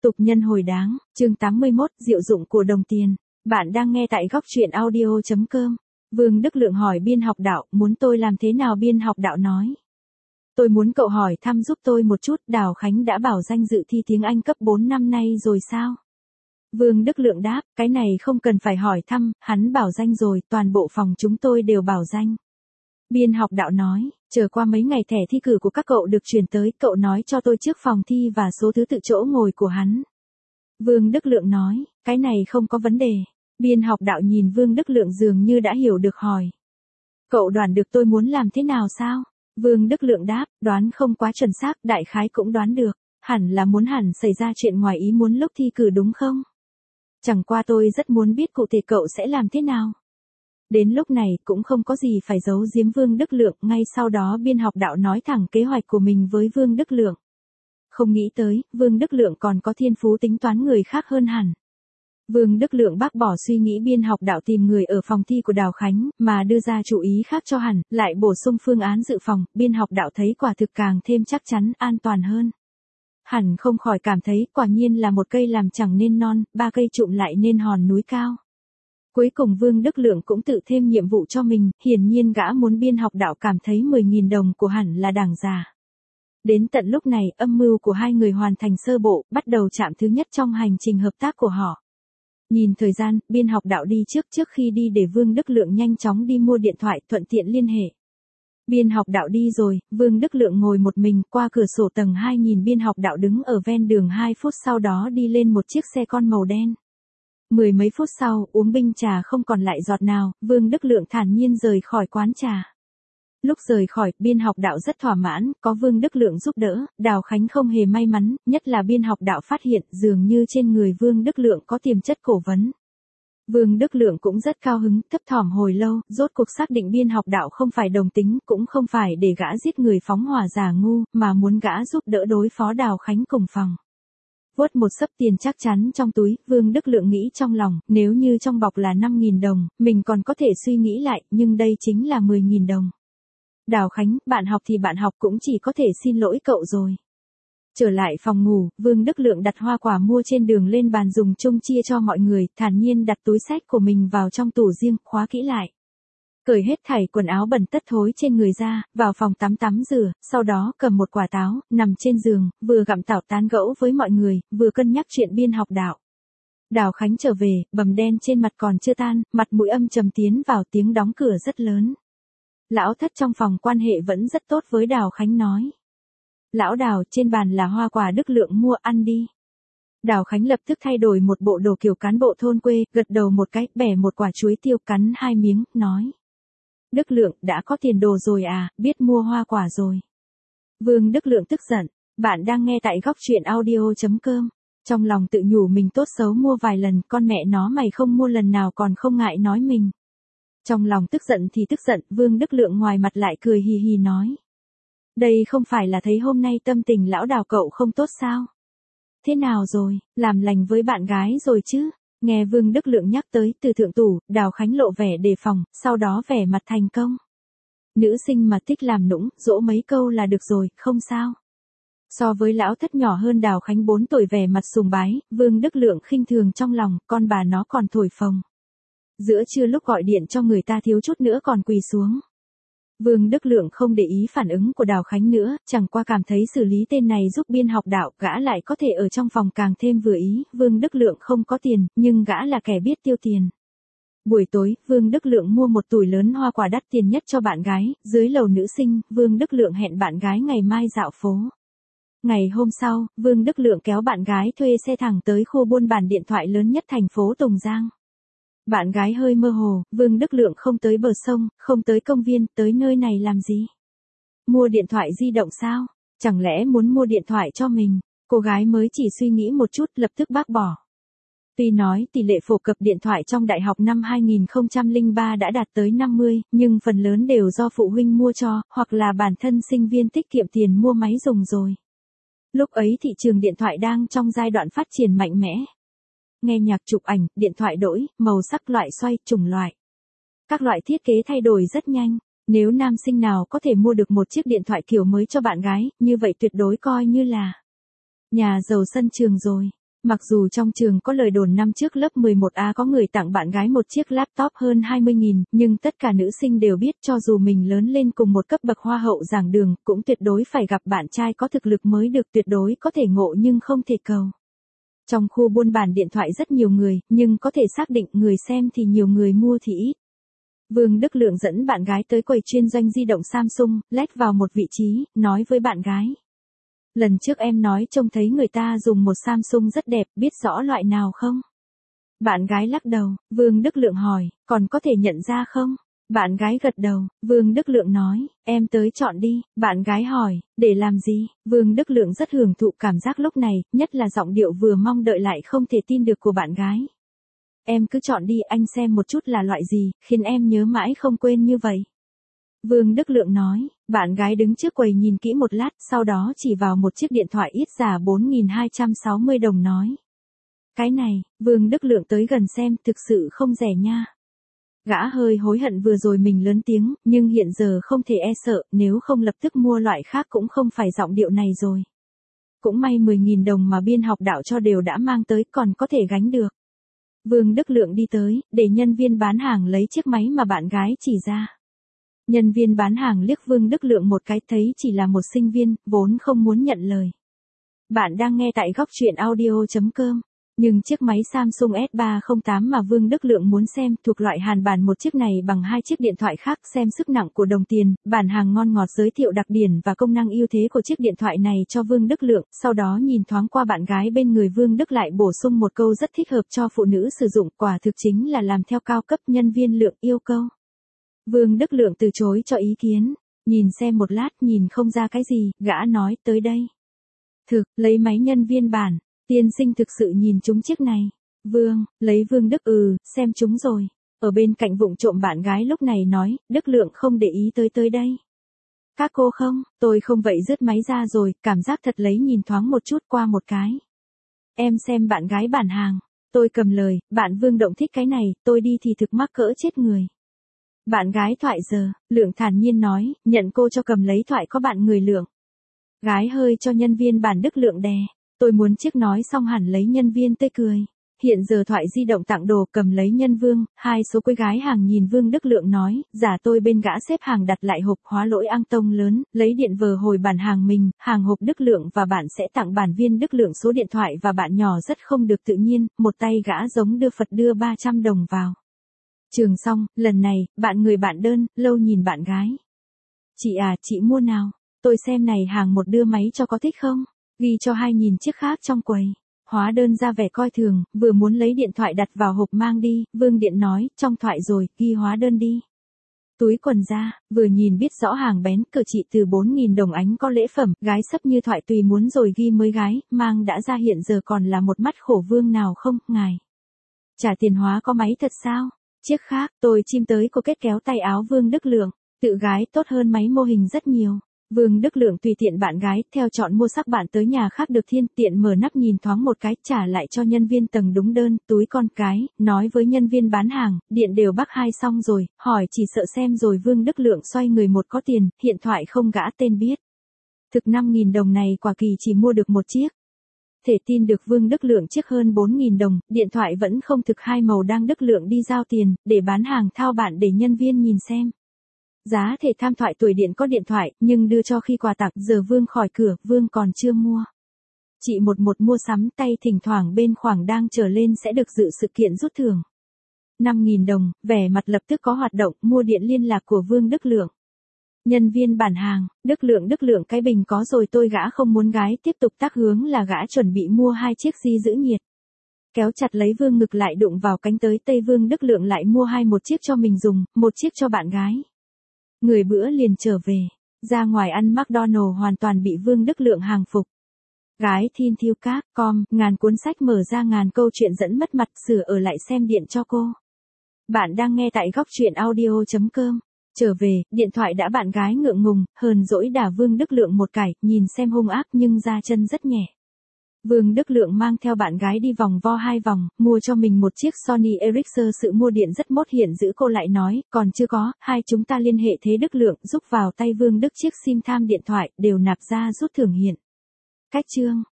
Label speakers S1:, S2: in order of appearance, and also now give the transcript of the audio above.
S1: Tục nhân hồi đáng, chương 81, diệu dụng của đồng tiền. Bạn đang nghe tại góc truyện audio.com. Vương Đức Lượng hỏi biên học đạo, muốn tôi làm thế nào? Biên học đạo nói. Tôi muốn cậu hỏi thăm giúp tôi một chút, Đào Khánh đã bảo danh dự thi tiếng Anh cấp 4 năm nay rồi sao? Vương Đức Lượng đáp, cái này không cần phải hỏi thăm, hắn bảo danh rồi, toàn bộ phòng chúng tôi đều bảo danh. Biên học đạo nói, chờ qua mấy ngày thẻ thi cử của các cậu được chuyển tới, cậu nói cho tôi trước phòng thi và số thứ tự chỗ ngồi của hắn. Vương Đức Lượng nói, cái này không có vấn đề. Biên học đạo nhìn Vương Đức Lượng dường như đã hiểu được hỏi. Cậu đoán được tôi muốn làm thế nào sao? Vương Đức Lượng đáp, đoán không quá chuẩn xác, đại khái cũng đoán được. Hẳn xảy ra chuyện ngoài ý muốn lúc thi cử đúng không? Chẳng qua tôi rất muốn biết cụ thể cậu sẽ làm thế nào. Đến lúc này cũng không có gì phải giấu giếm Vương Đức Lượng, ngay sau đó biên học đạo nói thẳng kế hoạch của mình với Vương Đức Lượng. Không nghĩ tới, Vương Đức Lượng còn có thiên phú tính toán người khác hơn hẳn. Vương Đức Lượng bác bỏ suy nghĩ biên học đạo tìm người ở phòng thi của Đào Khánh, mà đưa ra chủ ý khác cho hẳn, lại bổ sung phương án dự phòng, biên học đạo thấy quả thực càng thêm chắc chắn, an toàn hơn. Hẳn không khỏi cảm thấy, quả nhiên là một cây làm chẳng nên non, ba cây trụm lại nên hòn núi cao. Cuối cùng Vương Đức Lượng cũng tự thêm nhiệm vụ cho mình, hiển nhiên gã muốn biên học đạo cảm thấy 10.000 đồng của hẳn là đảng giả. Đến tận lúc này, âm mưu của hai người hoàn thành sơ bộ, bắt đầu chạm thứ nhất trong hành trình hợp tác của họ. Nhìn thời gian, biên học đạo đi trước khi đi để Vương Đức Lượng nhanh chóng đi mua điện thoại thuận tiện liên hệ. Biên học đạo đi rồi, Vương Đức Lượng ngồi một mình qua cửa sổ tầng 2 nhìn biên học đạo đứng ở ven đường 2 phút sau đó đi lên một chiếc xe con màu đen. Mười mấy phút sau, uống binh trà không còn lại giọt nào, Vương Đức Lượng thản nhiên rời khỏi quán trà. Lúc rời khỏi, biên học đạo rất thỏa mãn, có Vương Đức Lượng giúp đỡ, Đào Khánh không hề may mắn, nhất là biên học đạo phát hiện dường như trên người Vương Đức Lượng có tiềm chất cổ vấn. Vương Đức Lượng cũng rất cao hứng, thấp thỏm hồi lâu, rốt cuộc xác định biên học đạo không phải đồng tính, cũng không phải để gã giết người phóng hỏa giả ngu, mà muốn gã giúp đỡ đối phó Đào Khánh cùng phòng. Vuốt một xấp tiền chắc chắn trong túi, Vương Đức Lượng nghĩ trong lòng, nếu như trong bọc là 5.000 đồng, mình còn có thể suy nghĩ lại, nhưng đây chính là 10.000 đồng. Đào Khánh, bạn học thì bạn học cũng chỉ có thể xin lỗi cậu rồi. Trở lại phòng ngủ, Vương Đức Lượng đặt hoa quả mua trên đường lên bàn dùng chung chia cho mọi người, thản nhiên đặt túi xách của mình vào trong tủ riêng, khóa kỹ lại. Cởi hết thảy quần áo bẩn tất thối trên người ra, vào phòng tắm rửa, sau đó cầm một quả táo, nằm trên giường, vừa gặm tảo tán gẫu với mọi người, vừa cân nhắc chuyện biên học đạo. Đào Khánh trở về, bầm đen trên mặt còn chưa tan, mặt mũi âm trầm tiến vào, tiếng đóng cửa rất lớn. Lão Thất trong phòng quan hệ vẫn rất tốt với Đào Khánh nói. Lão Đào, trên bàn là hoa quả Đức Lượng mua, ăn đi. Đào Khánh lập tức thay đổi một bộ đồ kiểu cán bộ thôn quê, gật đầu một cái, bẻ một quả chuối tiêu cắn 2 miếng, nói. Đức Lượng, đã có tiền đồ rồi à, biết mua hoa quả rồi. Vương Đức Lượng tức giận, bạn đang nghe tại góc truyện audio.com. Trong lòng tự nhủ mình tốt xấu mua vài lần, con mẹ nó mày không mua lần nào còn không ngại nói mình. Trong lòng tức giận thì tức giận, Vương Đức Lượng ngoài mặt lại cười hì hì nói. Đây không phải là thấy hôm nay tâm tình lão Đào cậu không tốt sao? Thế nào rồi, làm lành với bạn gái rồi chứ? Nghe Vương Đức Lượng nhắc tới từ thượng tủ, Đào Khánh lộ vẻ đề phòng, sau đó vẻ mặt thành công. Nữ sinh mà thích làm nũng, dỗ mấy câu là được rồi, không sao. So với lão Thất nhỏ hơn Đào Khánh 4 tuổi vẻ mặt sùng bái, Vương Đức Lượng khinh thường trong lòng, con bà nó còn thổi phồng. Giữa trưa lúc gọi điện cho người ta thiếu chút nữa còn quỳ xuống. Vương Đức Lượng không để ý phản ứng của Đào Khánh nữa, chẳng qua cảm thấy xử lý tên này giúp biên học đạo, gã lại có thể ở trong phòng càng thêm vừa ý. Vương Đức Lượng không có tiền, nhưng gã là kẻ biết tiêu tiền. Buổi tối, Vương Đức Lượng mua một tủi lớn hoa quả đắt tiền nhất cho bạn gái, dưới lầu nữ sinh, Vương Đức Lượng hẹn bạn gái ngày mai dạo phố. Ngày hôm sau, Vương Đức Lượng kéo bạn gái thuê xe thẳng tới khu buôn bán điện thoại lớn nhất thành phố Tùng Giang. Bạn gái hơi mơ hồ, Vương Đức Lượng không tới bờ sông, không tới công viên, tới nơi này làm gì? Mua điện thoại di động sao? Chẳng lẽ muốn mua điện thoại cho mình? Cô gái mới chỉ suy nghĩ một chút lập tức bác bỏ. Tuy nói tỷ lệ phổ cập điện thoại trong đại học năm 2003 đã đạt tới 50, nhưng phần lớn đều do phụ huynh mua cho, hoặc là bản thân sinh viên tiết kiệm tiền mua máy dùng rồi. Lúc ấy thị trường điện thoại đang trong giai đoạn phát triển mạnh mẽ. Nghe nhạc, chụp ảnh, điện thoại đổi, màu sắc, loại xoay, chủng loại. Các loại thiết kế thay đổi rất nhanh. Nếu nam sinh nào có thể mua được một chiếc điện thoại kiểu mới cho bạn gái, như vậy tuyệt đối coi như là nhà giàu sân trường rồi. Mặc dù trong trường có lời đồn năm trước lớp 11A có người tặng bạn gái một chiếc laptop hơn 20.000, nhưng tất cả nữ sinh đều biết cho dù mình lớn lên cùng một cấp bậc hoa hậu giảng đường, cũng tuyệt đối phải gặp bạn trai có thực lực mới được, tuyệt đối có thể ngộ nhưng không thể cầu. Trong khu buôn bán điện thoại rất nhiều người, nhưng có thể xác định người xem thì nhiều người mua thì ít. Vương Đức Lượng dẫn bạn gái tới quầy chuyên doanh di động Samsung, lách vào một vị trí, nói với bạn gái. Lần trước em nói trông thấy người ta dùng một Samsung rất đẹp, biết rõ loại nào không? Bạn gái lắc đầu, Vương Đức Lượng hỏi, còn có thể nhận ra không? Bạn gái gật đầu, Vương Đức Lượng nói, em tới chọn đi. Bạn gái hỏi, để làm gì? Vương Đức Lượng rất hưởng thụ cảm giác lúc này, nhất là giọng điệu vừa mong đợi lại không thể tin được của bạn gái. Em cứ chọn đi, anh xem một chút là loại gì, khiến em nhớ mãi không quên như vậy. Vương Đức Lượng nói, bạn gái đứng trước quầy nhìn kỹ một lát, sau đó chỉ vào một chiếc điện thoại ít giá 4.260 đồng nói. Cái này, Vương Đức Lượng tới gần xem, thực sự không rẻ nha. Gã hơi hối hận vừa rồi mình lớn tiếng, nhưng hiện giờ không thể e sợ, nếu không lập tức mua loại khác cũng không phải giọng điệu này rồi. Cũng may 10.000 đồng mà biên học đạo cho đều đã mang tới, còn có thể gánh được. Vương Đức Lượng đi tới, để nhân viên bán hàng lấy chiếc máy mà bạn gái chỉ ra. Nhân viên bán hàng liếc Vương Đức Lượng một cái, thấy chỉ là một sinh viên, vốn không muốn nhận lời. Bạn đang nghe tại góc truyện audio.com. Nhưng chiếc máy Samsung S308 mà Vương Đức Lượng muốn xem thuộc loại hàn bản một chiếc này bằng hai chiếc điện thoại khác, xem sức nặng của đồng tiền, bản hàng ngon ngọt, giới thiệu đặc điểm và công năng ưu thế của chiếc điện thoại này cho Vương Đức Lượng, sau đó nhìn thoáng qua bạn gái bên người Vương Đức lại bổ sung một câu rất thích hợp cho phụ nữ sử dụng, quả thực chính là làm theo cao cấp nhân viên Lượng yêu cầu. Vương Đức Lượng từ chối cho ý kiến, nhìn xem một lát nhìn không ra cái gì, gã nói tới đây. Thực, lấy máy nhân viên bản. Tiên sinh thực sự nhìn chúng chiếc này. Lấy Vương Đức xem chúng rồi. Ở bên cạnh vụng trộm bạn gái lúc này nói, Đức Lượng không để ý tới đây. Các cô không, tôi không vậy rớt máy ra rồi, cảm giác thật lấy nhìn thoáng một chút qua một cái. Em xem bạn gái bản hàng. Tôi cầm lời, bạn Vương Động thích cái này, tôi đi thì thực mắc cỡ chết người. Bạn gái thoại giờ, Lượng thản nhiên nói, nhận cô cho cầm lấy thoại có bạn người Lượng. Gái hơi cho nhân viên bản Đức Lượng đè. Tôi muốn chiếc nói xong hẳn lấy nhân viên tươi cười. Hiện giờ thoại di động tặng đồ cầm lấy nhân Vương, hai số quấy gái hàng nhìn Vương Đức Lượng nói, giả tôi bên gã xếp hàng đặt lại hộp hóa lỗi ang tông lớn, lấy điện vờ hồi bản hàng mình, hàng hộp Đức Lượng và bạn sẽ tặng bản viên Đức Lượng số điện thoại và bạn nhỏ rất không được tự nhiên, một tay gã giống đưa Phật đưa 300 đồng vào. Trường xong, lần này, bạn người bạn đơn, lâu nhìn bạn gái. Chị à, chị mua nào? Tôi xem này hàng một đưa máy cho có thích không? Ghi cho hai nhìn chiếc khác trong quầy. Hóa đơn ra vẻ coi thường, vừa muốn lấy điện thoại đặt vào hộp mang đi, Vương Điện nói, trong thoại rồi, ghi hóa đơn đi. Túi quần ra, vừa nhìn biết rõ hàng bén, cờ chị từ 4.000 đồng ánh có lễ phẩm, gái sấp như thoại tùy muốn rồi ghi mới gái, mang đã ra hiện giờ còn là một mắt khổ Vương nào không, ngài. Trả tiền hóa có máy thật sao? Chiếc khác, tôi chim tới cô kết kéo tay áo Vương Đức Lượng, tự gái tốt hơn máy mô hình rất nhiều. Vương Đức Lượng tùy tiện bạn gái, theo chọn mua sắc bạn tới nhà khác được thiên tiện mở nắp nhìn thoáng một cái, trả lại cho nhân viên tầng đúng đơn, túi con cái, nói với nhân viên bán hàng, điện đều bắc hai xong rồi, hỏi chỉ sợ xem rồi Vương Đức Lượng xoay người một có tiền, hiện thoại không gã tên biết. Thực 5.000 đồng này quả kỳ chỉ mua được một chiếc. Thể tin được Vương Đức Lượng chiếc hơn 4.000 đồng, điện thoại vẫn không thực hai màu đang Đức Lượng đi giao tiền, để bán hàng thao bạn để nhân viên nhìn xem. Giá thể tham thoại tuổi điện có điện thoại, nhưng đưa cho khi quà tặng, giờ Vương khỏi cửa, Vương còn chưa mua. Chị một mua sắm tay thỉnh thoảng bên khoảng đang trở lên sẽ được dự sự kiện rút thưởng. 5.000 đồng, vẻ mặt lập tức có hoạt động, mua điện liên lạc của Vương Đức Lượng. Nhân viên bản hàng, Đức Lượng cái bình có rồi tôi gã không muốn gái tiếp tục tác hướng là gã chuẩn bị mua hai chiếc di giữ nhiệt. Kéo chặt lấy Vương ngực lại đụng vào cánh tới Tây Vương Đức Lượng lại mua một chiếc cho mình dùng, một chiếc cho bạn gái. Người bữa liền trở về, ra ngoài ăn McDonald's hoàn toàn bị Vương Đức Lượng hàng phục. Gái Thin Thiêu Các, ngàn cuốn sách mở ra ngàn câu chuyện dẫn mất mặt sửa ở lại xem điện cho cô. Bạn đang nghe tại góc truyện audio.com. Trở về, điện thoại đã bạn gái ngượng ngùng, hờn dỗi đả Vương Đức Lượng một cải, nhìn xem hung ác nhưng ra chân rất nhẹ. Vương Đức Lượng mang theo bạn gái đi vòng vo 2 vòng, mua cho mình một chiếc Sony Ericsson sự mua điện rất mốt hiện giữ cô lại nói, còn chưa có, hai chúng ta liên hệ thế Đức Lượng giúp vào tay Vương Đức chiếc sim tham điện thoại, đều nạp ra rút thưởng hiện. Cách chương.